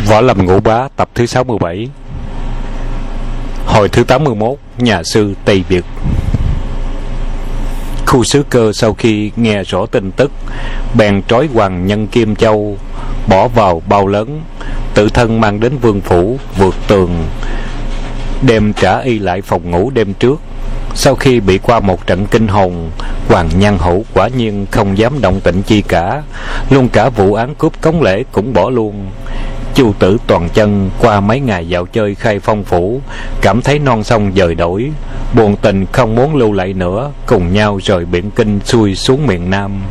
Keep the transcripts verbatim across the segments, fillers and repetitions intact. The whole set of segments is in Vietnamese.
Võ Lâm Ngũ Bá tập thứ sáu mươi bảy. Hồi thứ tám mươi mốt. Nhà sư Tây Việt. Khu Sứ Cơ sau khi nghe rõ tin tức, bèn trói Hoàng Nhân Kim Châu, bỏ vào bao lớn, tự thân mang đến vương phủ, vượt tường, đem trả y lại phòng ngủ đêm trước. Sau khi bị qua một trận kinh hồn, Hoàng Nhan Hữu quả nhiên không dám động tĩnh chi cả, luôn cả vụ án cướp cống lễ cũng bỏ luôn. Chu Tử Toàn Chân qua mấy ngày dạo chơi Khai Phong phủ, cảm thấy non sông dời đổi, buồn tình không muốn lưu lại nữa, cùng nhau rời biển Kinh xuôi xuống miền Nam.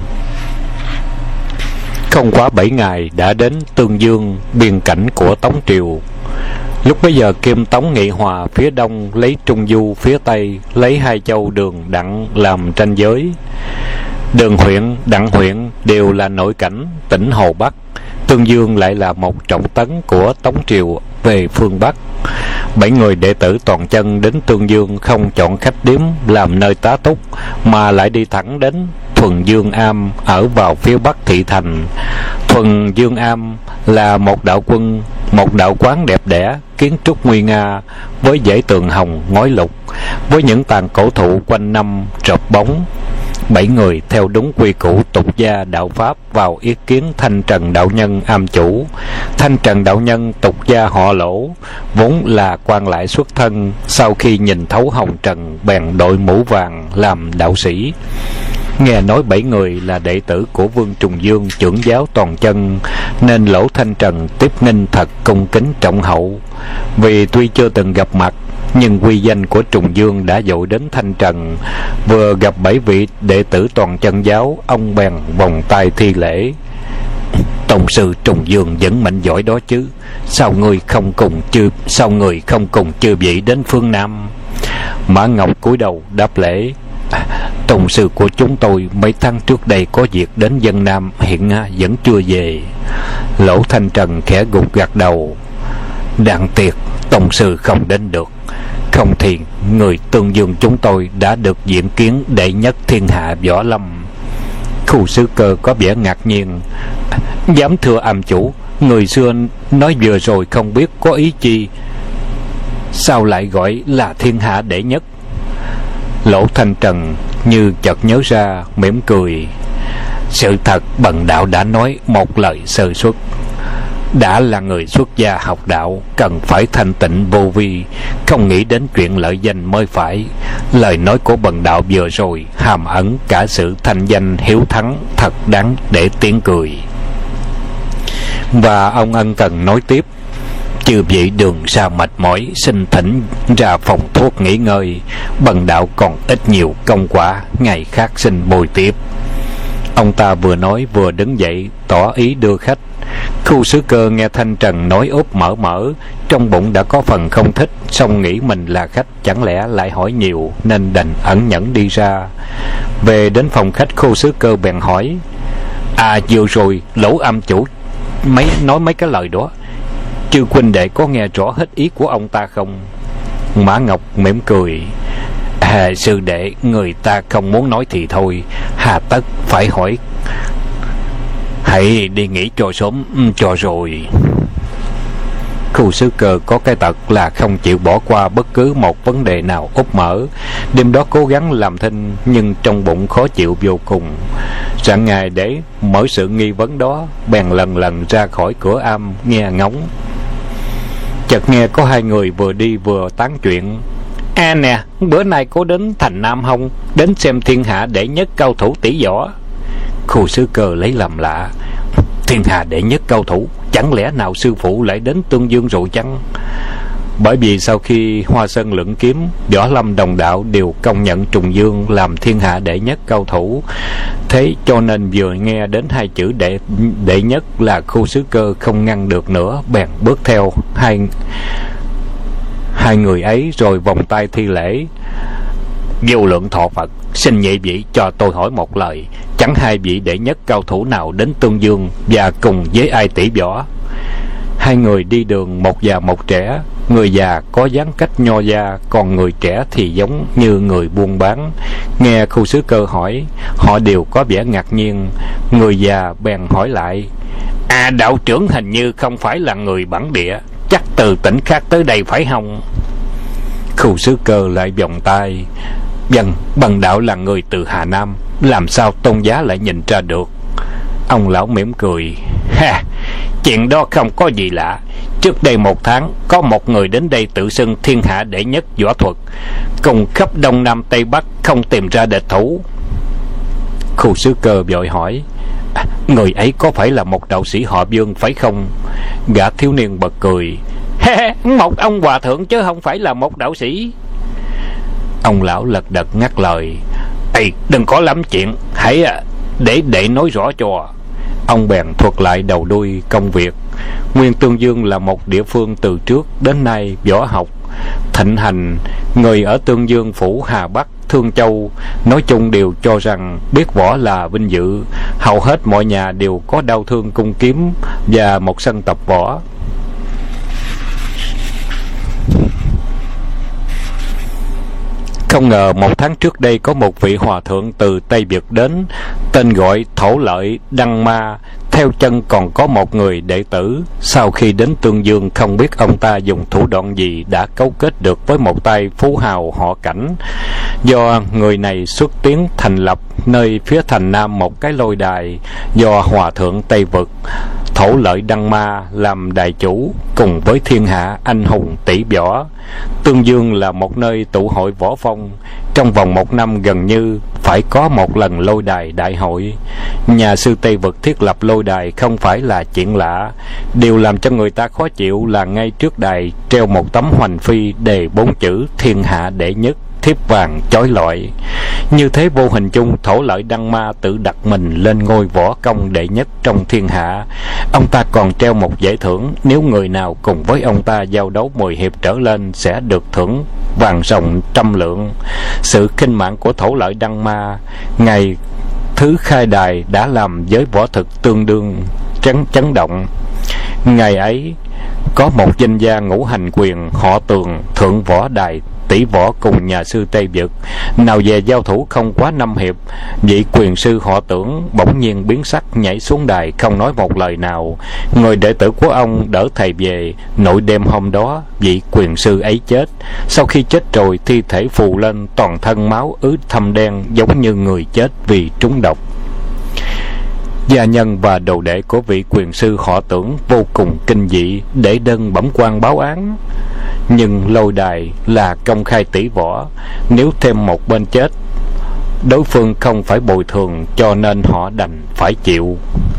Không quá bảy ngày đã đến Tương Dương, biên cảnh của Tống Triều. Lúc bấy giờ Kim Tống Nghị Hòa phía đông lấy Trung Du phía tây, lấy hai châu Đường Đặng làm ranh giới. Đường huyện, Đặng huyện đều là nội cảnh tỉnh Hồ Bắc. Tương Dương lại là một trọng tấn của Tống Triều về phương Bắc. Bảy người đệ tử Toàn Chân đến Tương Dương không chọn khách điếm làm nơi tá túc, mà lại đi thẳng đến Thuần Dương Am ở vào phía bắc thị thành. Thuần Dương Am là một đạo quân, một đạo quán đẹp đẽ, kiến trúc nguy nga, với dãy tường hồng ngói lục, với những tàn cổ thụ quanh năm rợp bóng. Bảy người theo đúng quy củ tục gia đạo pháp vào ý kiến Thanh Trần đạo nhân am chủ. Thanh Trần đạo nhân tục gia họ Lỗ, vốn là quan lại xuất thân, sau khi nhìn thấu hồng trần bèn đội mũ vàng làm đạo sĩ. Nghe nói bảy người là đệ tử của Vương Trùng Dương trưởng giáo Toàn Chân, nên Lỗ Thanh Trần tiếp nghinh thật cung kính trọng hậu. Vì tuy chưa từng gặp mặt, nhưng uy danh của Trùng Dương đã dội đến Thanh Trần. Vừa gặp bảy vị đệ tử Toàn Chân giáo, ông bèn vòng tay thi lễ. Tông sư Trùng Dương vẫn mạnh giỏi đó chứ, sao người không cùng chư sao người không cùng chư vị đến phương Nam? Mã Ngọc cúi đầu đáp lễ. Tông sư của chúng tôi mấy tháng trước đây có việc đến dân Nam, hiện vẫn chưa về. Lỗ Thanh Trần khẽ gục gật đầu. Đáng tiếc tông sư không đến được, không thì người Tương Dương chúng tôi đã được diện kiến đệ nhất thiên hạ võ lâm. Khu Sứ Cơ có vẻ ngạc nhiên. Dám thưa am chủ, người xưa nói vừa rồi không biết có ý chi, sao lại gọi là thiên hạ đệ nhất? Lỗ Thanh Trần như chợt nhớ ra, mỉm cười. Sự thật bần đạo đã nói một lời sơ suất. Đã là người xuất gia học đạo, cần phải thanh tịnh vô vi, không nghĩ đến chuyện lợi danh mới phải. Lời nói của bần đạo vừa rồi hàm ẩn cả sự thanh danh hiếu thắng, thật đáng để tiếng cười. Và ông ân cần nói tiếp. Chư vị đường xa mệt mỏi, xin thỉnh ra phòng thuốc nghỉ ngơi, bần đạo còn ít nhiều công quả, ngày khác xin bồi tiếp. Ông ta vừa nói vừa đứng dậy tỏ ý đưa khách. Khu Sứ Cơ nghe Thanh Trần nói úp mở mở, trong bụng đã có phần không thích, song nghĩ mình là khách chẳng lẽ lại hỏi nhiều, nên đành ẩn nhẫn đi ra. Về đến phòng khách, Khu Sứ Cơ bèn hỏi. À vừa rồi Lỗ am chủ mấy nói mấy cái lời đó, chư huynh đệ có nghe rõ hết ý của ông ta không? Mã Ngọc mỉm cười. À, sư đệ, người ta không muốn nói thì thôi, hà tất phải hỏi. Hãy đi nghỉ cho sớm cho rồi. Khu Sứ Cơ có cái tật là không chịu bỏ qua bất cứ một vấn đề nào úp mở. Đêm đó cố gắng làm thinh, nhưng trong bụng khó chịu vô cùng. Rạng ngày để mở sự nghi vấn đó, bèn lần lần ra khỏi cửa am nghe ngóng. Chợt nghe có hai người vừa đi vừa tán chuyện. À nè, bữa nay có đến thành Nam không? Đến xem thiên hạ đệ nhất cao thủ tỷ võ. Khu Sứ Cơ lấy làm lạ. Thiên hạ đệ nhất cao thủ, chẳng lẽ nào sư phụ lại đến Tương Dương rồi chăng? Bởi vì sau khi Hoa Sơn luận kiếm, võ lâm đồng đạo đều công nhận Trùng Dương làm thiên hạ đệ nhất cao thủ. Thế cho nên vừa nghe đến hai chữ đệ đệ nhất là Khu Sứ Cơ không ngăn được nữa, bèn bước theo hai hai người ấy rồi vòng tay thi lễ. Vô lượng thọ Phật, xin nhị vị cho tôi hỏi một lời, chẳng hai vị đệ nhất cao thủ nào đến Tương Dương và cùng với ai tỷ võ? Hai người đi đường, một già một trẻ. Người già có dáng cách nho gia, còn người trẻ thì giống như người buôn bán. Nghe Khu Sứ Cơ hỏi, họ đều có vẻ ngạc nhiên. Người già bèn hỏi lại. À, đạo trưởng hình như không phải là người bản địa, chắc từ tỉnh khác tới đây phải không? Khu sứ cơ lại vòng tay. Vâng, bần đạo là người từ Hà Nam, làm sao tôn giá lại nhìn ra được? Ông lão mỉm cười. Ha, chuyện đó không có gì lạ. Trước đây một tháng, có một người đến đây tự xưng thiên hạ đệ nhất võ thuật, cùng khắp Đông Nam Tây Bắc không tìm ra địch thủ. Khu sứ cơ vội hỏi. À, người ấy có phải là một đạo sĩ họ Dương phải không? Gã thiếu niên bật cười. Một ông hòa thượng chứ không phải là một đạo sĩ. Ông lão lật đật ngắt lời. Ê, đừng có lắm chuyện, hãy để để nói rõ cho. Ông bèn thuật lại đầu đuôi công việc. Nguyên Tương Dương là một địa phương từ trước đến nay võ học thịnh hành. Người ở Tương Dương phủ Hà Bắc, Thương Châu nói chung đều cho rằng biết võ là vinh dự. Hầu hết mọi nhà đều có đao thương cung kiếm và một sân tập võ. Không ngờ một tháng trước đây có một vị hòa thượng từ Tây Việt đến, tên gọi Thổ Lợi Đăng Ma. Theo chân còn có một người đệ tử. Sau khi đến Tương Dương, không biết ông ta dùng thủ đoạn gì đã cấu kết được với một tay phú hào họ Cảnh. Do người này xuất tiến thành lập nơi phía thành Nam một cái lôi đài do hòa thượng Tây Vực Thổ Lợi Đăng Ma làm đài chủ, cùng với thiên hạ anh hùng tỷ võ. Tương Dương là một nơi tụ hội võ phong. Trong vòng một năm gần như phải có một lần lôi đài đại hội. Nhà sư Tây Vực thiết lập lôi đài không phải là chuyện lạ. Điều làm cho người ta khó chịu là ngay trước đài treo một tấm hoành phi đề bốn chữ thiên hạ đệ nhất, thiếp vàng chói lọi. Như thế vô hình chung Thổ Lợi Đăng Ma tự đặt mình lên ngôi võ công đệ nhất trong thiên hạ. Ông ta còn treo một giải thưởng, nếu người nào cùng với ông ta giao đấu mười hiệp trở lên sẽ được thưởng vàng ròng trăm lượng. Sự khinh mạng của Thổ Lợi Đăng Ma ngày thứ khai đài đã làm giới võ thực tương đương chấn chấn động. Ngày ấy có một danh gia ngũ hành quyền họ Tường thượng võ đài tỷ võ cùng nhà sư Tây Vực. Nào về giao thủ không quá năm hiệp, vị quyền sư họ Tưởng bỗng nhiên biến sắc, nhảy xuống đài không nói một lời nào. Người đệ tử của ông đỡ thầy về. Nội đêm hôm đó, vị quyền sư ấy chết. Sau khi chết rồi, thi thể phù lên, toàn thân máu ứ thâm đen, giống như người chết vì trúng độc. Gia nhân và đồ đệ của vị quyền sư họ Tưởng vô cùng kinh dị, để đơn bẩm quan báo án. Nhưng lôi đài là công khai tỷ võ, nếu thêm một bên chết, đối phương không phải bồi thường, cho nên họ đành phải chịu.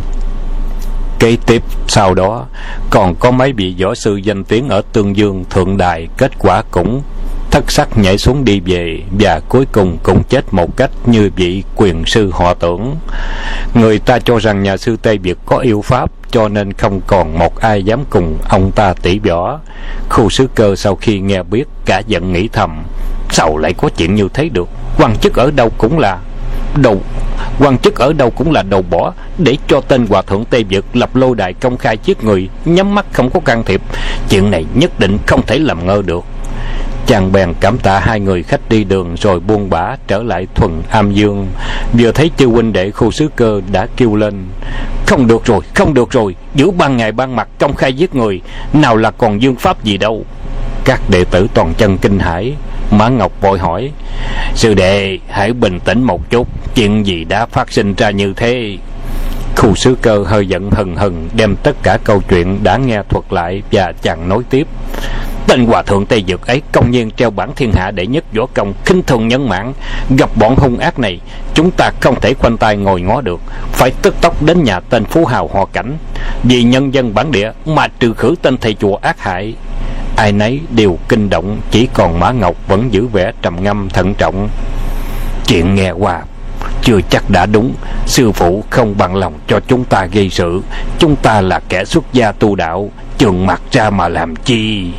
Kế tiếp sau đó còn có mấy vị võ sư danh tiếng ở Tương Dương thượng đài, kết quả cũng thất sắc nhảy xuống đi về, và cuối cùng cũng chết một cách như vị quyền sư họ Tưởng. Người ta cho rằng nhà sư Tây Việt có yêu pháp, cho nên không còn một ai dám cùng ông ta tỷ võ. Khu sứ cơ sau khi nghe biết cả giận nghĩ thầm, sao lại có chuyện như thế được? Quan chức ở đâu cũng là đầu quan chức ở đâu cũng là đầu bỏ, để cho tên hòa thượng Tây Việt lập lô đài công khai giết người, nhắm mắt không có can thiệp. Chuyện này nhất định không thể làm ngơ được. Chàng bèn cảm tạ hai người khách đi đường, rồi buông bả trở lại Thuần Am Dương. Vừa thấy chư huynh đệ khu sứ cơ đã kêu lên, không được rồi, không được rồi, giữa ban ngày ban mặt công khai giết người, nào là còn dương pháp gì đâu. Các đệ tử toàn chân kinh hãi. Mã Ngọc vội hỏi, sư đệ hãy bình tĩnh một chút, chuyện gì đã phát sinh ra như thế? Khu sứ cơ hơi giận hừng hừng, đem tất cả câu chuyện đã nghe thuật lại, và chàng nói tiếp. Tên hòa thượng Tây Dược ấy công nhiên treo bảng thiên hạ đệ nhất võ công, khinh thường nhân mạng. Gặp bọn hung ác này, chúng ta không thể khoanh tay ngồi ngó được, phải tức tốc đến nhà tên phú hào họ Cảnh, vì nhân dân bản địa mà trừ khử tên thầy chùa ác hại. Ai nấy đều kinh động, chỉ còn Mã Ngọc vẫn giữ vẻ trầm ngâm thận trọng. Chuyện nghe qua chưa chắc đã đúng, sư phụ không bằng lòng cho chúng ta gây sự. Chúng ta là kẻ xuất gia tu đạo, trừng mặt ra mà làm chi?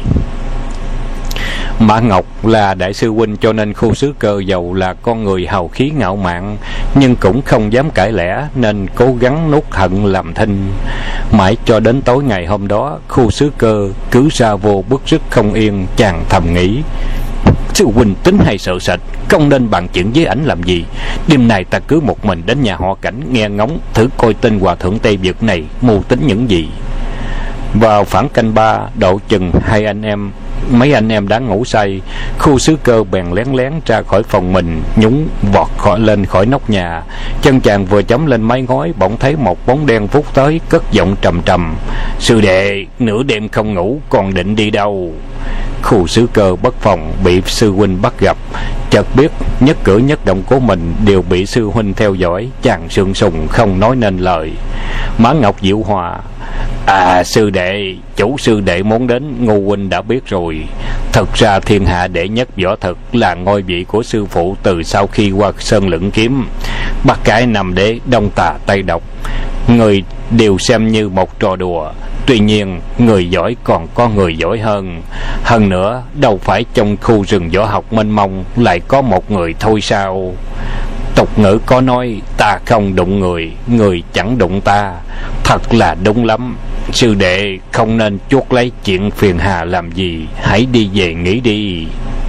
Mã Ngọc là đại sư huynh, cho nên khu sứ cơ dầu là con người hào khí ngạo mạn, nhưng cũng không dám cãi lẽ, nên cố gắng nuốt hận làm thinh. Mãi cho đến tối ngày hôm đó, khu sứ cơ cứ ra vô bức rứt không yên. Chàng thầm nghĩ, Sư huynh tính hay sợ sệt, không nên bàn chuyện với ảnh làm gì. Đêm nay ta cứ một mình đến nhà họ Cảnh nghe ngóng, thử coi tên hòa thượng Tây Việt này mưu tính những gì. Vào khoảng canh ba, độ chừng hai anh em mấy anh em đã ngủ say, Khu Sứ Cơ bèn lén lén ra khỏi phòng mình, nhúng vọt khỏi lên khỏi nóc nhà. Chân chàng vừa chấm lên mái ngói, bỗng thấy một bóng đen vút tới, cất giọng trầm trầm: "Sư đệ, nửa đêm không ngủ, còn định đi đâu?" Khu Sứ Cơ bất phòng bị sư huynh bắt gặp, chợt biết nhất cử nhất động của mình đều bị sư huynh theo dõi, chàng sượng sùng không nói nên lời. Mã Ngọc dịu hòa: "À sư đệ, chủ sư đệ muốn đến, Ngô huynh đã biết rồi. Thật ra thiên hạ đệ nhất võ thực là ngôi vị của sư phụ từ sau khi qua sơn lưỡng kiếm. Bắc cải nằm đế, đông tà tây độc, người đều xem như một trò đùa. Tuy nhiên người giỏi còn có người giỏi hơn. Hơn nữa đâu phải trong khu rừng võ học mênh mông lại có một người thôi sao? Tục ngữ có nói ta không đụng người, người chẳng đụng ta. Thật là đúng lắm. Sư đệ không nên chuốc lấy chuyện phiền hà làm gì, hãy đi về nghỉ đi."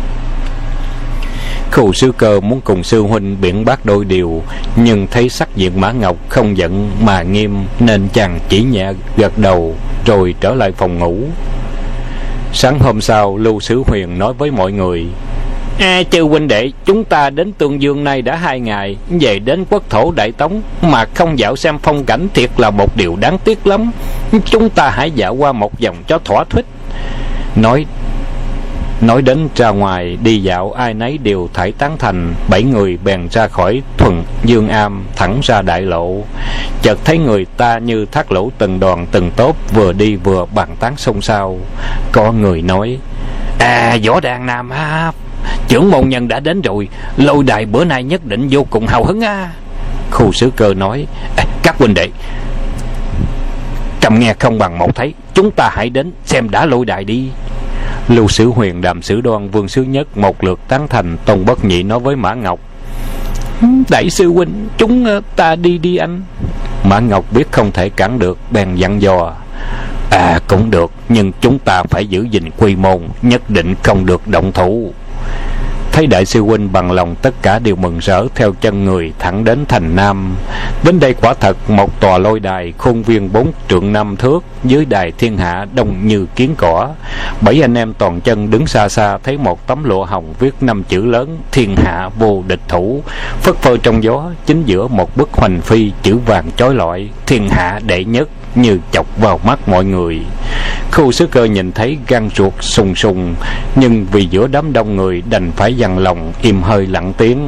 Khu Sứ Cơ muốn cùng sư huynh biện bác đôi điều, nhưng thấy sắc diện Mã Ngọc không giận mà nghiêm, nên chàng chỉ nhẹ gật đầu rồi trở lại phòng ngủ. Sáng hôm sau, Lưu Sử Huyền nói với mọi người: "À, chư huynh đệ, chúng ta đến Tương Dương nay đã hai ngày, về đến quốc thổ Đại Tống mà không dạo xem phong cảnh thiệt là một điều đáng tiếc lắm. Chúng ta hãy dạo qua một vòng cho thỏa thích." Nói Nói đến ra ngoài đi dạo, ai nấy đều thảy tán thành. Bảy người bèn ra khỏi Thuần Dương Am, thẳng ra đại lộ. Chợt thấy người ta như thác lũ từng đoàn từng tốp, vừa đi vừa bàn tán xôn xao. Có người nói: "À, Võ Đàn Nam á, trưởng môn nhân đã đến rồi, lôi đài bữa nay nhất định vô cùng hào hứng á." Khu Sứ Cơ nói: à, "Các huynh đệ cầm nghe không bằng một thấy, chúng ta hãy đến xem đã lôi đài đi." Lưu Sử Huyền, Đàm Sử Đoan, Vương Sứ Nhất một lượt tán thành. Tôn Bất Nhị nói với Mã Ngọc: "Đại sư huynh, chúng ta đi đi anh." Mã Ngọc biết không thể cản được, bèn dặn dò: "À cũng được, nhưng chúng ta phải giữ gìn quy môn, nhất định không được động thủ." Thấy đại sư huynh bằng lòng, tất cả đều mừng rỡ theo chân người thẳng đến thành Nam. Đến đây quả thật một tòa lôi đài, khuôn viên bốn trượng năm thước, dưới đài thiên hạ đông như kiến cỏ. Bảy anh em toàn chân đứng xa xa, thấy một tấm lụa hồng viết năm chữ lớn: "Thiên hạ vô địch thủ", phất phơ trong gió. Chính giữa một bức hoành phi, chữ vàng chói lọi: "Thiên hạ đệ nhất", như chọc vào mắt mọi người. Khu Sứ Cơ nhìn thấy gan ruột sùng sùng, nhưng vì giữa đám đông người đành phải dằn lòng im hơi lặng tiếng.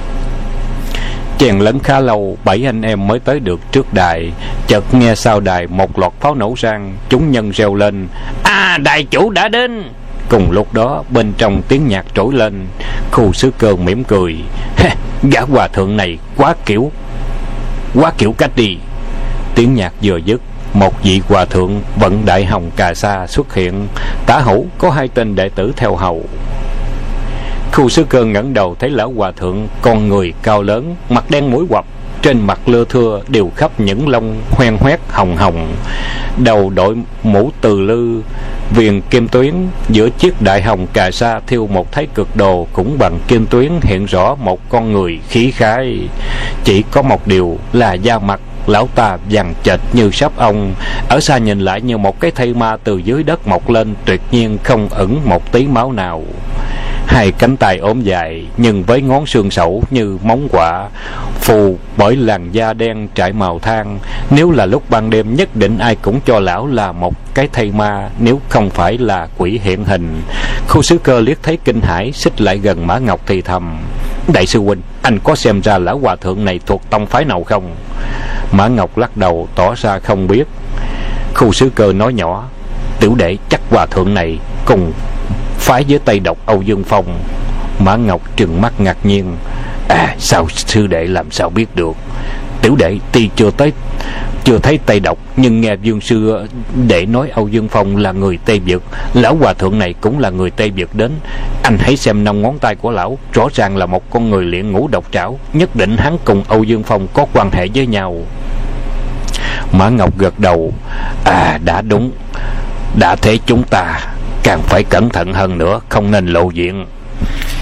Chèn lấn khá lâu, bảy anh em mới tới được trước đài. Chợt nghe sau đài một loạt pháo nổ rang, chúng nhân reo lên: "À, đại chủ đã đến!" Cùng lúc đó bên trong tiếng nhạc trỗi lên. Khu Sứ Cơ mỉm cười: "Gã hòa thượng này quá kiểu quá kiểu cách đi." Tiếng nhạc vừa dứt, một vị hòa thượng vận đại hồng cà sa xuất hiện, tả hữu có hai tên đệ tử theo hầu. Khu Sứ Cơ ngẩng đầu thấy lão hòa thượng con người cao lớn, mặt đen mũi quặp, trên mặt lưa thưa đều khắp những lông hoen hoét hồng hồng, đầu đội mũ từ lư viền kim tuyến, giữa chiếc đại hồng cà sa thiêu một thái cực đồ cũng bằng kim tuyến, hiện rõ một con người khí khái. Chỉ có một điều là da mặt lão ta vàng chệch như sáp ong, ở xa nhìn lại như một cái thây ma từ dưới đất mọc lên, tuyệt nhiên không ẩn một tí máu nào. Hai cánh tay ốm dài nhưng với ngón xương sẩu như móng quạ, phù bởi làn da đen trải màu than. Nếu là lúc ban đêm, nhất định ai cũng cho lão là một cái thây ma, nếu không phải là quỷ hiện hình. Khu Sứ Cơ liếc thấy kinh hãi, xích lại gần Mã Ngọc thì thầm: "Đại sư huynh, anh có xem ra lão hòa thượng này thuộc tông phái nào không?" Mã Ngọc lắc đầu tỏ ra không biết. Khu Sứ Cơ nói nhỏ: "Tiểu đệ chắc hòa thượng này cùng phái với Tây Độc Âu Dương Phong." Mã Ngọc trừng mắt ngạc nhiên: "À, sao sư đệ làm sao biết được?" "Tiểu đệ tuy chưa tới chưa thấy Tây Độc, nhưng nghe Dương sư đệ nói Âu Dương Phong là người Tây Việt, lão hòa thượng này cũng là người Tây Việt đến. Anh hãy xem năm ngón tay của lão, rõ ràng là một con người luyện ngũ độc trảo, nhất định hắn cùng Âu Dương Phong có quan hệ với nhau." Mã Ngọc gật đầu: "À, đã đúng, đã thế chúng ta càng phải cẩn thận hơn nữa, không nên lộ diện."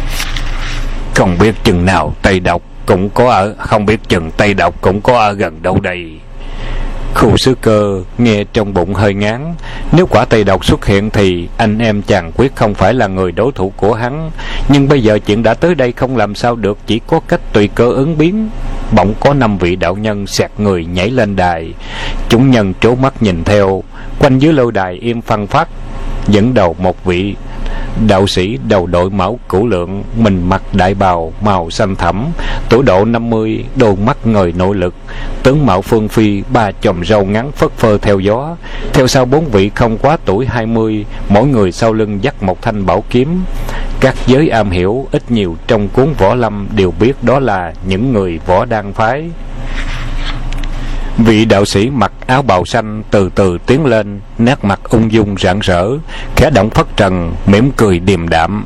Không biết chừng nào Tây Độc cũng có ở Không biết chừng Tây Độc cũng có ở gần đâu đây. Khu Sứ Cơ nghe trong bụng hơi ngán. Nếu quả Tây Độc xuất hiện thì anh em chàng quyết không phải là người đối thủ của hắn. Nhưng bây giờ chuyện đã tới đây không làm sao được, chỉ có cách tùy cơ ứng biến. Bỗng có năm vị đạo nhân xẹt người nhảy lên đài. Chúng nhân trố mắt nhìn theo. Quanh dưới lôi đài im phăng phắc. Dẫn đầu một vị đạo sĩ đầu đội mão cửu lượng, mình mặc đại bào màu xanh thẳm, tuổi độ năm mươi, đôi mắt ngời nội lực, tướng mạo phương phi, ba chòm râu ngắn phất phơ theo gió. Theo sau bốn vị không quá tuổi hai mươi, mỗi người sau lưng dắt một thanh bảo kiếm. Các giới am hiểu ít nhiều trong cuốn võ lâm đều biết đó là những người võ đan phái. Vị đạo sĩ mặc áo bào xanh từ từ tiến lên, nét mặt ung dung rạng rỡ, khẽ động phất trần, mỉm cười điềm đạm.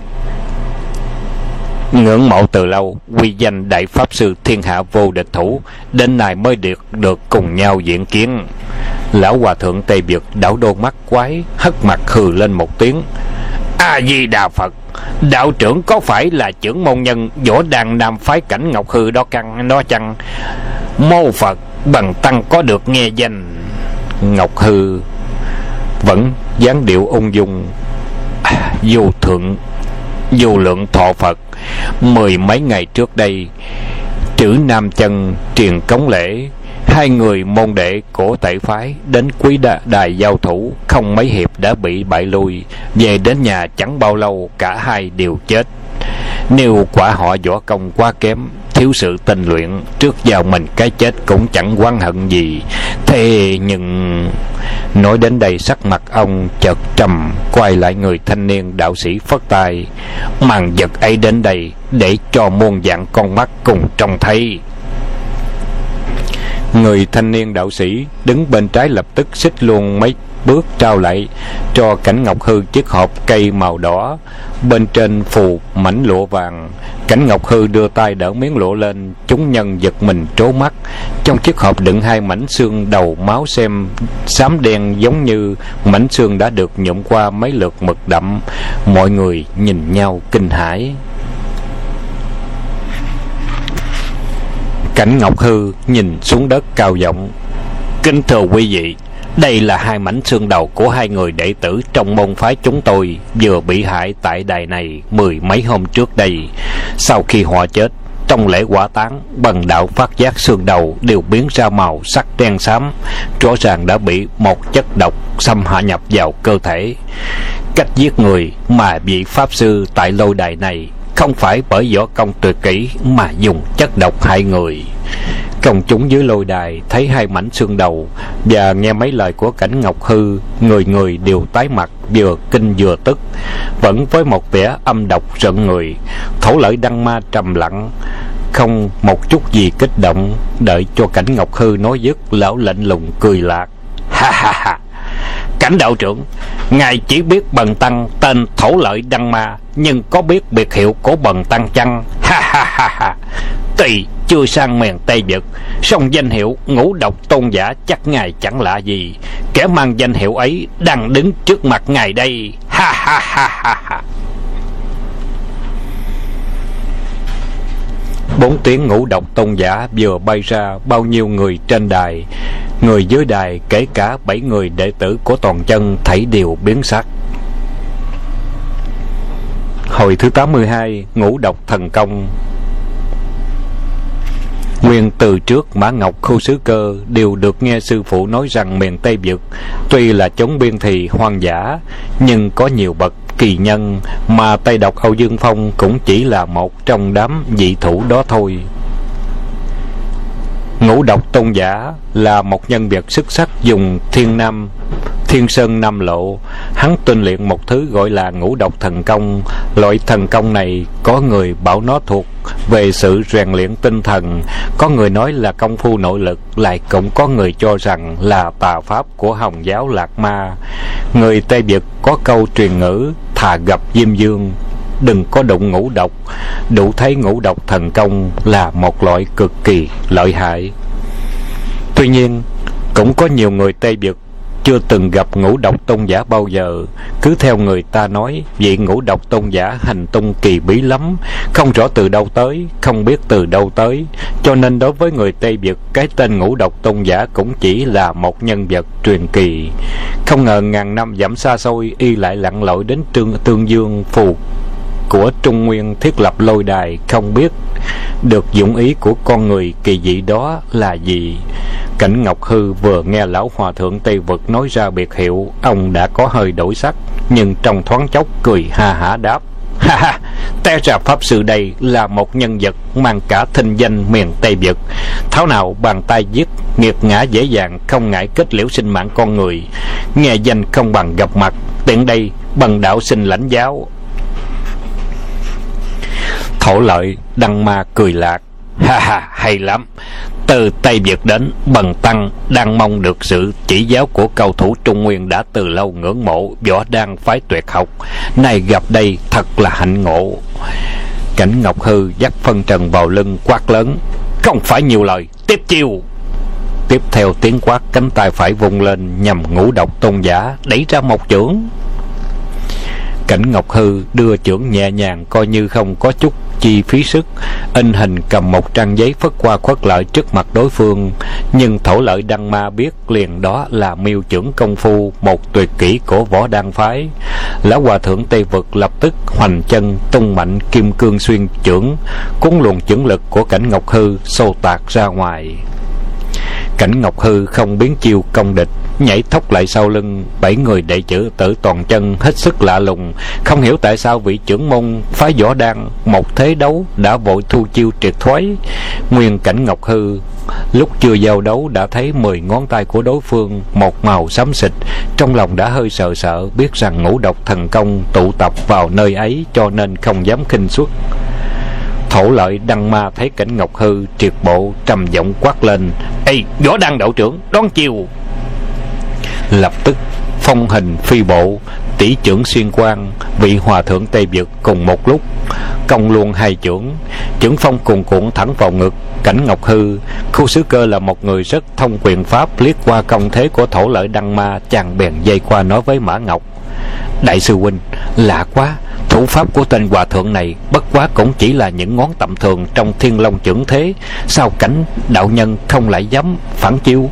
Ngưỡng mộ từ lâu, uy danh đại pháp sư thiên hạ vô địch thủ, đến nay mới được được cùng nhau diện kiến. Lão hòa thượng Tây Việt đảo đôi mắt quái, hất mặt hừ lên một tiếng. A Di Đà Phật, đạo trưởng có phải là trưởng môn nhân võ đàn nam phái Cảnh Ngọc Hư đó căng đó chăng? Mô Phật, Bần tăng có được nghe danh. Ngọc Hư vẫn dáng điệu ung dung. À, vô thượng vô lượng thọ Phật, mười mấy ngày trước đây Trữ Nam Chân truyền cống lễ, hai người môn đệ của Tẩy phái đến quý đà, đài giao thủ, không mấy hiệp đã bị bại lui. Về đến nhà chẳng bao lâu cả hai đều chết. Nếu quả họ võ công quá kém, thiếu sự tinh luyện, trước vào mình cái chết cũng chẳng oán hận gì. Thế nhưng... Nói đến đây sắc mặt ông chợt trầm, quay lại người thanh niên đạo sĩ phất tay. Màn vật ấy đến đây để cho muôn dạng con mắt cùng trông thấy. Người thanh niên đạo sĩ đứng bên trái lập tức xích luôn mấy bước trao lại cho Cảnh Ngọc Hư chiếc hộp cây màu đỏ, bên trên phù mảnh lụa vàng. Cảnh Ngọc Hư đưa tay đỡ miếng lụa lên, chúng nhân giật mình trố mắt. Trong chiếc hộp đựng hai mảnh xương đầu máu xem xám đen, giống như mảnh xương đã được nhuộm qua mấy lượt mực đậm. Mọi người nhìn nhau kinh hãi. Cảnh Ngọc Hư nhìn xuống đất cao giọng: Kính thưa quý vị, đây là hai mảnh xương đầu của hai người đệ tử trong môn phái chúng tôi, vừa bị hại tại đài này mười mấy hôm trước đây. Sau khi họ chết, trong lễ hỏa táng, bần đạo phát giác xương đầu đều biến ra màu sắc đen xám, rõ ràng đã bị một chất độc xâm hạ nhập vào cơ thể. Cách giết người mà vị pháp sư tại lôi đài này không phải bởi võ công tuyệt kỹ mà dùng chất độc hại người. Công chúng dưới lôi đài thấy hai mảnh xương đầu và nghe mấy lời của Cảnh Ngọc Hư, người người đều tái mặt, vừa kinh vừa tức, vẫn với một vẻ âm độc rợn người. Thổ Lợi Đăng Ma trầm lặng, không một chút gì kích động. Đợi cho Cảnh Ngọc Hư nói dứt, lão lạnh lùng cười lạc: Ha ha ha, Cảnh đạo trưởng, ngài chỉ biết bần tăng tên Thổ Lợi Đăng Ma, nhưng có biết biệt hiệu của bần tăng chăng? Ha ha ha ha. Tuy chưa sang miền Tây Vực, song danh hiệu Ngũ Độc Tôn Giả chắc ngài chẳng lạ gì. Kẻ mang danh hiệu ấy đang đứng trước mặt ngài đây. Ha ha ha ha ha. Bốn tiếng Ngũ Độc Tôn Giả vừa bay ra, bao nhiêu người trên đài, người dưới đài, kể cả bảy người đệ tử của Toàn Chân thảy đều biến sắc. Hồi thứ tám mươi hai, Ngũ Độc Thần Công. Nguyên từ trước Mã Ngọc, Khu Sứ Cơ đều được nghe sư phụ nói rằng miền Tây Vực tuy là chốn biên thì hoang dã, nhưng có nhiều bậc kỳ nhân, mà Tây Độc Âu Dương Phong cũng chỉ là một trong đám dị thủ đó thôi. Ngũ Độc Tôn Giả là một nhân vật xuất sắc dùng Thiên Nam Thiên Sơn Nam Lộ. Hắn tinh luyện một thứ gọi là Ngũ Độc Thần Công. Loại thần công này có người bảo nó thuộc về sự rèn luyện tinh thần, có người nói là công phu nội lực, lại cũng có người cho rằng là tà pháp của Hồng giáo Lạc Ma. Người Tây Việt có câu truyền ngữ: thà gặp Diêm Dương đừng có đụng ngũ độc. Đủ thấy Ngũ Độc Thần Công là một loại cực kỳ lợi hại. Tuy nhiên cũng có nhiều người Tây Việt chưa từng gặp Ngũ Độc tôn giả bao giờ. Cứ theo người ta nói, vị Ngũ Độc tôn giả hành tung kỳ bí lắm, không rõ từ đâu tới, không biết từ đâu tới, cho nên đối với người Tây Việt, cái tên Ngũ Độc tôn giả cũng chỉ là một nhân vật truyền kỳ. Không ngờ ngàn năm dặm xa xôi, y lại lặn lội đến Tương, Tương Dương Phù của Trung Nguyên thiết lập lôi đài, không biết được dụng ý của con người kỳ dị đó là gì. Cảnh Ngọc Hư vừa nghe lão hòa thượng Tây Vực nói ra biệt hiệu, ông đã có hơi đổi sắc, nhưng trong thoáng chốc cười ha hả đáp: ha ha, té ra pháp sư đây là một nhân vật mang cả thinh danh miền Tây Vực. Thảo nào bàn tay giết nghiệt ngã dễ dàng, không ngại kết liễu sinh mạng con người. Nghe danh không bằng gặp mặt, tiện đây bần đạo xin lãnh giáo. Thổ Lợi Đăng Ma cười lạc: ha ha, hay lắm. Từ Tây Việt đến, bần tăng đang mong được sự chỉ giáo của cao thủ Trung Nguyên đã từ lâu ngưỡng mộ võ đan phái tuyệt học, nay gặp đây thật là hạnh ngộ. Cảnh Ngọc Hư dắt phân trần vào lưng quát lớn: không phải nhiều lời, tiếp chiêu. Tiếp theo tiếng quát, cánh tay phải vung lên nhằm Ngũ Độc tôn giả đẩy ra một chưởng. Cảnh Ngọc Hư đưa chưởng nhẹ nhàng, coi như không có chút chi phí sức, in hình cầm một trang giấy phất qua khuất lại trước mặt đối phương. Nhưng Thổ Lợi Đăng Ma biết liền đó là miêu chưởng công phu, một tuyệt kỹ của võ đan phái. Lão hòa thượng Tây Vực lập tức hoành chân tung mạnh kim cương xuyên chưởng, cuốn luồng chưởng lực của Cảnh Ngọc Hư xô tạc ra ngoài. Cảnh Ngọc Hư không biến chiêu công địch, nhảy thốc lại sau lưng. Bảy người đệ tử Tử Toàn Chân hết sức lạ lùng, không hiểu tại sao vị trưởng môn phái võ đan một thế đấu đã vội thu chiêu triệt thoái. Nguyên Cảnh Ngọc Hư lúc chưa giao đấu đã thấy mười ngón tay của đối phương một màu xám xịt, trong lòng đã hơi sợ sợ, biết rằng ngũ độc thần công tụ tập vào nơi ấy, cho nên không dám khinh suất. Thổ Lợi Đăng Ma thấy Cảnh Ngọc Hư triệt bộ, trầm giọng quát lên: ê, võ đan đạo trưởng, đón chiêu. Lập tức phong hình phi bộ, tỷ chưởng xuyên quang, vị hòa thượng Tây Vực cùng một lúc công luôn hai chưởng, chưởng phong cuồn cuộn thẳng vào ngực Cảnh Ngọc Hư. Khu Sứ Cơ là một người rất thông quyền pháp, liếc qua công thế của Thổ Lợi Đăng Ma, chàng bèn dây qua nói với Mã Ngọc: đại sư huynh, lạ quá, thủ pháp của tên hòa thượng này bất quá cũng chỉ là những ngón tầm thường trong Thiên Long chưởng thế, sao Cảnh đạo nhân không lại dám phản chiêu?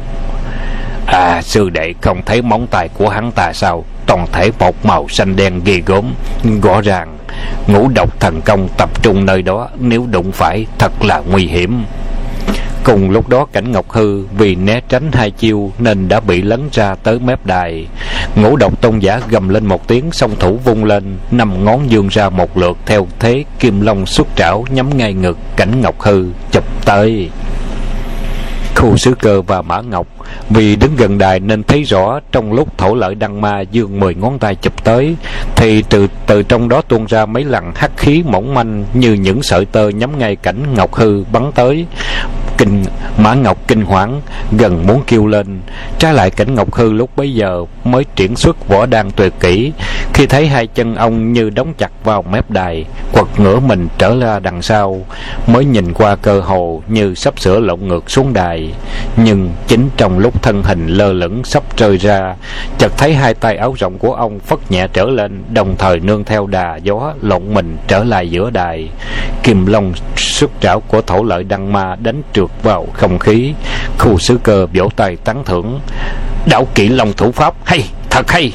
À, sư đệ không thấy móng tay của hắn ta sao? Toàn thể một màu xanh đen ghê gớm, rõ ràng ngũ độc thần công tập trung nơi đó, nếu đụng phải thật là nguy hiểm. Cùng lúc đó Cảnh Ngọc Hư vì né tránh hai chiêu nên đã bị lấn ra tới mép đài. Ngũ độc tôn giả gầm lên một tiếng, song thủ vung lên, năm ngón dương ra một lượt theo thế kim long xuất trảo, nhắm ngay ngực Cảnh Ngọc Hư chụp tới. Khu Sứ Cơ và Mã Ngọc vì đứng gần đài nên thấy rõ, trong lúc Thổ Lợi Đăng Ma dương mười ngón tay chụp tới thì từ từ trong đó tuôn ra mấy làn hắc khí mỏng manh như những sợi tơ, nhắm ngay Cảnh Ngọc Hư bắn tới. Kinh Mã Ngọc kinh hoảng gần muốn kêu lên, trái lại Cảnh Ngọc Hư lúc bấy giờ mới triển xuất võ đan tuyệt kỹ. Khi thấy hai chân ông như đóng chặt vào mép đài, quật ngửa mình trở ra đằng sau, mới nhìn qua cơ hồ như sắp sửa lộn ngược xuống đài. Nhưng chính trong lúc thân hình lơ lửng sắp rơi ra, chợt thấy hai tay áo rộng của ông phất nhẹ trở lên, đồng thời nương theo đà gió lộn mình trở lại giữa đài. Kim long xuất trảo của Thổ Lợi Đăng Ma đánh trượt vào không khí. Khu Sứ Cơ vỗ tay tán thưởng: đạo Kỵ Long thủ pháp hay, thật hay.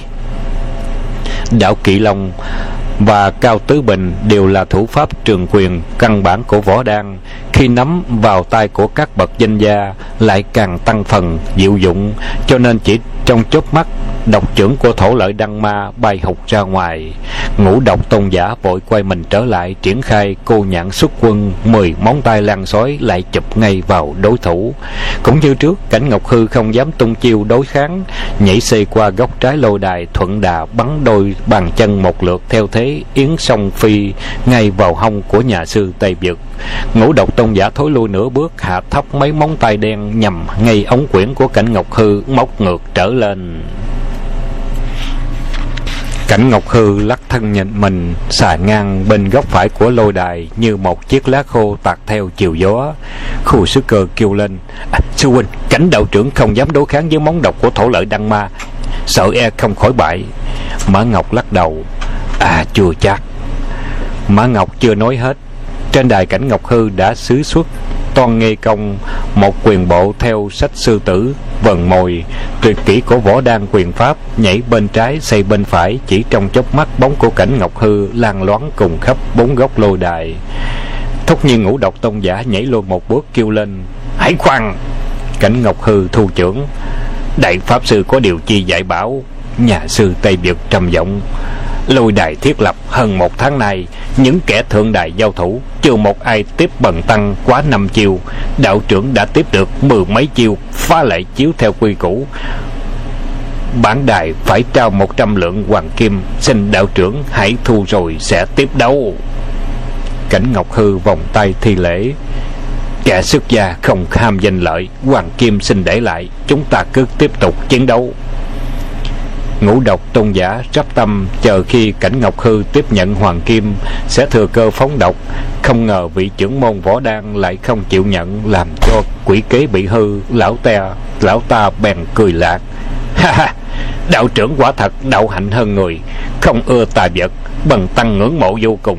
Đạo Kỵ Long và Cao Tứ Bình đều là thủ pháp trường quyền căn bản của võ đan, khi nắm vào tay của các bậc danh gia lại càng tăng phần diệu dụng, cho nên chỉ trong chớp mắt độc chưởng của Thổ Lợi Đăng Ma bay hụt ra ngoài. Ngũ độc tôn giả vội quay mình trở lại, triển khai cô nhãn xuất quân, mười móng tay lan xói lại chụp ngay vào đối thủ. Cũng như trước, Cảnh Ngọc Hư không dám tung chiêu đối kháng, nhảy xê qua góc trái lô đài, thuận đà bắn đôi bàn chân một lượt theo thế yến song phi ngay vào hông của nhà sư Tây Vực. Ngũ độc tôn giả thối lui nửa bước, hạ thấp mấy móng tay đen nhằm ngay ống quyển của Cảnh Ngọc Hư, móc ngược trở lên. Cảnh Ngọc Hư lắc thân nhìn mình xà ngang bên góc phải của lôi đài như một chiếc lá khô tạt theo chiều gió. Khu Sứ Cơ kêu lên: à, sư huynh, Cảnh đạo trưởng không dám đối kháng với móng độc của Thổ Lợi Đăng Ma, sợ e không khỏi bại. Mã Ngọc lắc đầu. À, chưa chắc. Mã Ngọc chưa nói hết, trên đài Cảnh Ngọc Hư đã xứ xuất toan nghê công, một quyền bộ theo sách sư tử, vần mồi, tuyệt kỹ của võ đan quyền pháp, nhảy bên trái xây bên phải. Chỉ trong chớp mắt, bóng của Cảnh Ngọc Hư lan loáng cùng khắp bốn góc lôi đài. Thốt nhiên Ngũ Độc Tôn giả nhảy lùi một bước kêu lên: hãy khoan! Cảnh Ngọc Hư thu trưởng: đại pháp sư có điều chi dạy bảo? Nhà sư Tây Vực trầm giọng: lôi đài thiết lập hơn một tháng nay, những kẻ thượng đài giao thủ chưa một ai tiếp bần tăng quá năm chiêu. Đạo trưởng đã tiếp được mười mấy chiêu, phá lệ chiếu theo quy củ. Bản đài phải trao một trăm lượng hoàng kim, xin đạo trưởng hãy thu rồi sẽ tiếp đấu. Cảnh Ngọc Hư vòng tay thi lễ: kẻ xuất gia không ham danh lợi, hoàng kim xin để lại, chúng ta cứ tiếp tục chiến đấu. Ngũ Độc Tôn giả rắp tâm chờ khi Cảnh Ngọc Hư tiếp nhận hoàng kim sẽ thừa cơ phóng độc. Không ngờ vị trưởng môn võ đan lại không chịu nhận, làm cho quỷ kế bị hư. Lão ta lão ta bèn cười lạc: ha ha, đạo trưởng quả thật đạo hạnh hơn người, không ưa tà vật, bần tăng ngưỡng mộ vô cùng.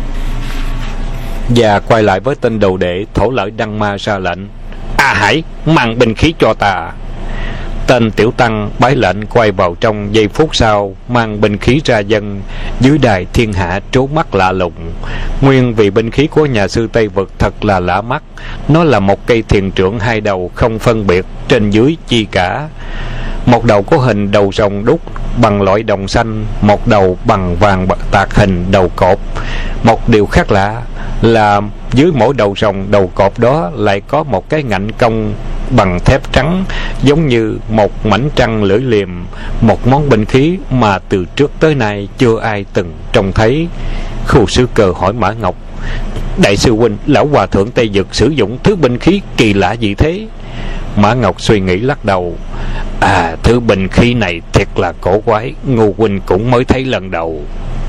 Và quay lại với tên đầu đệ Thổ Lợi Đăng Ma ra lệnh: a hãy mang binh khí cho ta. Tên tiểu tăng bái lệnh quay vào trong. Giây phút sau mang binh khí ra dân. Dưới đài thiên hạ trố mắt lạ lùng. Nguyên vì binh khí của nhà sư Tây Vực thật là lạ mắt. Nó là một cây thiền trượng hai đầu không phân biệt trên dưới chi cả. Một đầu có hình đầu rồng đúc bằng loại đồng xanh, một đầu bằng vàng tạc hình đầu cọp. Một điều khác lạ là dưới mỗi đầu rồng đầu cọp đó lại có một cái ngạnh cong bằng thép trắng, giống như một mảnh trăng lưỡi liềm. Một món binh khí mà từ trước tới nay chưa ai từng trông thấy. Khu Sư Cơ hỏi Mã Ngọc: đại sư huynh, lão hòa thượng Tây Vực sử dụng thứ binh khí kỳ lạ gì thế? Mã Ngọc suy nghĩ lắc đầu: à, thứ binh khí này thiệt là cổ quái, Ngô huynh cũng mới thấy lần đầu.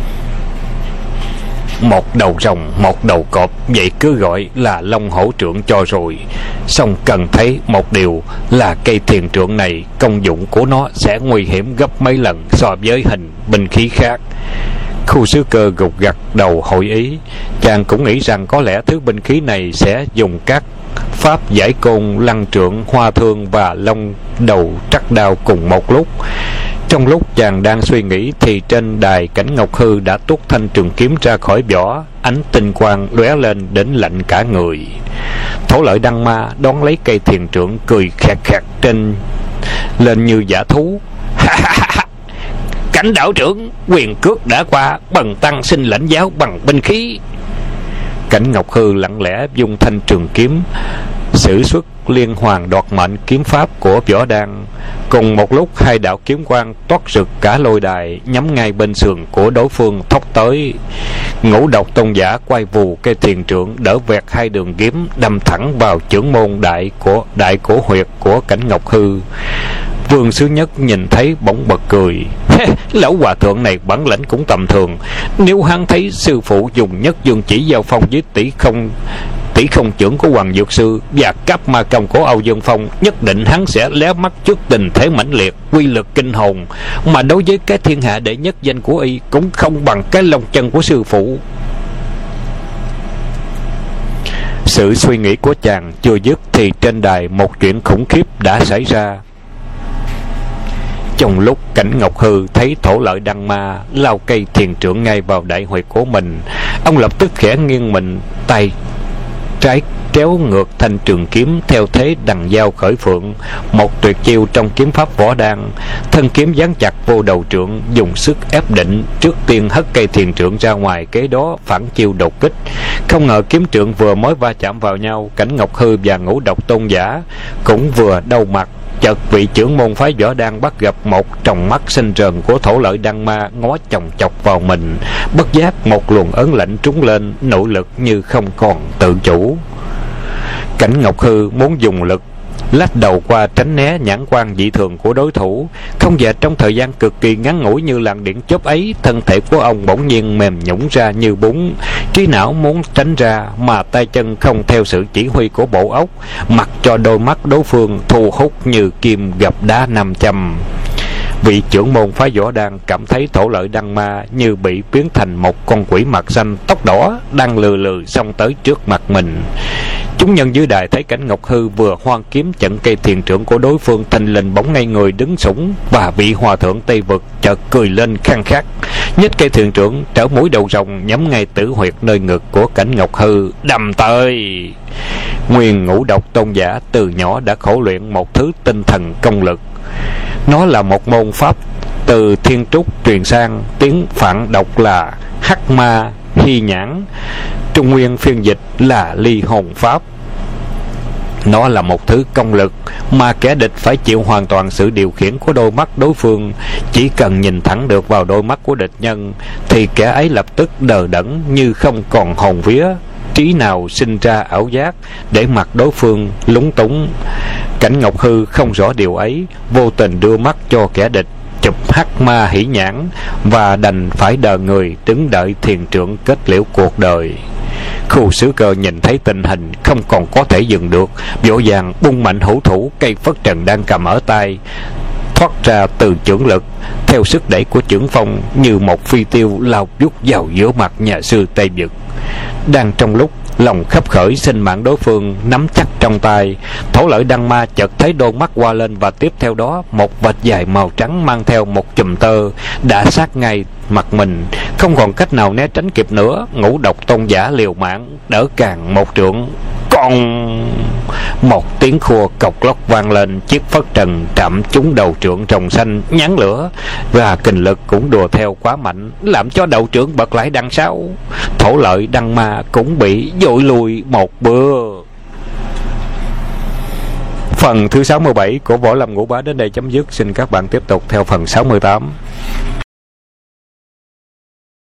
Một đầu rồng, một đầu cọp, vậy cứ gọi là Long Hổ Trượng cho rồi. Song cần thấy một điều là cây thiền trượng này công dụng của nó sẽ nguy hiểm gấp mấy lần so với hình binh khí khác. Khu Sư Cơ gục gặt đầu hội ý. Chàng cũng nghĩ rằng có lẽ thứ binh khí này sẽ dùng các pháp giải côn, lăng trượng, hoa thương và long đầu trắc đao cùng một lúc. Trong lúc chàng đang suy nghĩ thì trên đài Cảnh Ngọc Hư đã tuốt thanh trường kiếm ra khỏi vỏ, ánh tinh quang lóe lên đến lạnh cả người. Thổ Lợi Đăng Ma đón lấy cây thiền trượng, cười khẹt khẹt trên lên như dã thú: Cảnh đạo trưởng, quyền cước đã qua, bần tăng xin lãnh giáo bằng binh khí. Cảnh Ngọc Hư lặng lẽ dùng thanh trường kiếm sử xuất liên hoàn đoạt mệnh kiếm pháp của võ đan. Cùng một lúc hai đạo kiếm quang toát rực cả lôi đài, nhắm ngay bên sườn của đối phương thốc tới. Ngũ Độc Tôn giả quay vù cây thiền trượng, đỡ vẹt hai đường kiếm đâm thẳng vào chưởng môn đại của đại cổ huyệt của Cảnh Ngọc Hư. Vương Sứ Nhất nhìn thấy bỗng bật cười: lão hòa thượng này bản lãnh cũng tầm thường. Nếu hắn thấy sư phụ dùng Nhất Dương Chỉ giao phong với tỷ không tỷ không trưởng của Hoàng Dược Sư và cấp ma công của Âu Dương Phong, nhất định hắn sẽ lé mắt trước tình thế mãnh liệt, quy lực kinh hồn. Mà đối với cái thiên hạ đệ nhất danh của y cũng không bằng cái lông chân của sư phụ. Sự suy nghĩ của chàng chưa dứt thì trên đài một chuyện khủng khiếp đã xảy ra. Trong lúc Cảnh Ngọc Hư thấy Thổ Lợi Đăng Ma lao cây thiền trượng ngay vào đại huyệt của mình, ông lập tức khẽ nghiêng mình, tay trái kéo ngược thanh trường kiếm theo thế đằng dao khởi phượng, một tuyệt chiêu trong kiếm pháp võ đan. Thân kiếm dán chặt vô đầu trượng, dùng sức ép định, trước tiên hất cây thiền trượng ra ngoài, kế đó phản chiêu đột kích. Không ngờ kiếm trượng vừa mới va chạm vào nhau, Cảnh Ngọc Hư và Ngũ Độc Tôn giả cũng vừa đau mặt. Chợt vị trưởng môn phái võ đang bắt gặp một tròng mắt xanh rờn của Thổ Lợi Đăng Ma ngó chòng chọc vào mình. Bất giác một luồng ớn lạnh trúng lên, nội lực như không còn tự chủ. Cảnh Ngọc Hư muốn dùng lực lách đầu qua tránh né nhãn quan dị thường của đối thủ. Không và trong thời gian cực kỳ ngắn ngủi như làn điện chớp ấy, thân thể của ông bỗng nhiên mềm nhũn ra như bún. Trí não muốn tránh ra mà tay chân không theo sự chỉ huy của bộ óc, mặc cho đôi mắt đối phương thu hút như kim gặp đá nam châm. Vị trưởng môn phái võ đang cảm thấy Thổ Lợi Đăng Ma như bị biến thành một con quỷ mặt xanh tóc đỏ đang lừ lừ xông tới trước mặt mình. Chúng nhân dưới đài thấy cảnh Ngọc Hư vừa hoang kiếm chặn cây thiền trưởng của đối phương, thình lình bỗng ngay người đứng sủng, và vị hòa thượng Tây Vực chợt cười lên khang khát, nhích cây thiền trưởng trở mũi đầu rồng nhắm ngay tử huyệt nơi ngực của cảnh Ngọc Hư đâm tới. Nguyên Ngũ Độc tôn giả từ nhỏ đã khổ luyện một thứ tinh thần công lực. Nó là một môn pháp từ Thiên Trúc truyền sang, tiếng Phạn đọc là Hắc Ma Hy Nhãn, Trung Nguyên phiên dịch là Ly Hồn Pháp. Nó là một thứ công lực mà kẻ địch phải chịu hoàn toàn sự điều khiển của đôi mắt đối phương. Chỉ cần nhìn thẳng được vào đôi mắt của địch nhân thì kẻ ấy lập tức đờ đẫn như không còn hồn vía, trí nào sinh ra ảo giác để mặc đối phương lúng túng. Cảnh Ngọc Hư không rõ điều ấy, vô tình đưa mắt cho kẻ địch chụp Hắc Ma Hỷ Nhãn và đành phải đờ người đứng đợi thiền trưởng kết liễu cuộc đời. Khu Sứ Cơ nhìn thấy tình hình không còn có thể dừng được, vội vàng bung mạnh hữu thủ, cây phất trần đang cầm ở tay thoát ra từ chưởng lực, theo sức đẩy của chưởng phong như một phi tiêu lao vút vào giữa mặt nhà sư Tây Vực. Đang trong lúc lòng khấp khởi sinh mạng đối phương nắm chắc trong tay, Thổ Lợi Đăng Ma chợt thấy đôi mắt qua lên, và tiếp theo đó một vệt dài màu trắng mang theo một chùm tơ đã sát ngay mặt mình. Không còn cách nào né tránh kịp nữa, Ngũ Độc tôn giả liều mạng đỡ càng một trượng. Còn một tiếng khua cộc lóc vang lên, chiếc phất trần chạm trúng đầu trượng rồng xanh nhán lửa, và kình lực cũng đùa theo quá mạnh, làm cho đầu trượng bật lại đằng sau. Thổ Lợi Đăng Ma cũng bị dội lùi một bữa. Phần thứ sáu mươi bảy của Võ Lâm Ngũ Bá đến đây chấm dứt. Xin các bạn tiếp tục theo phần sáu mươi tám.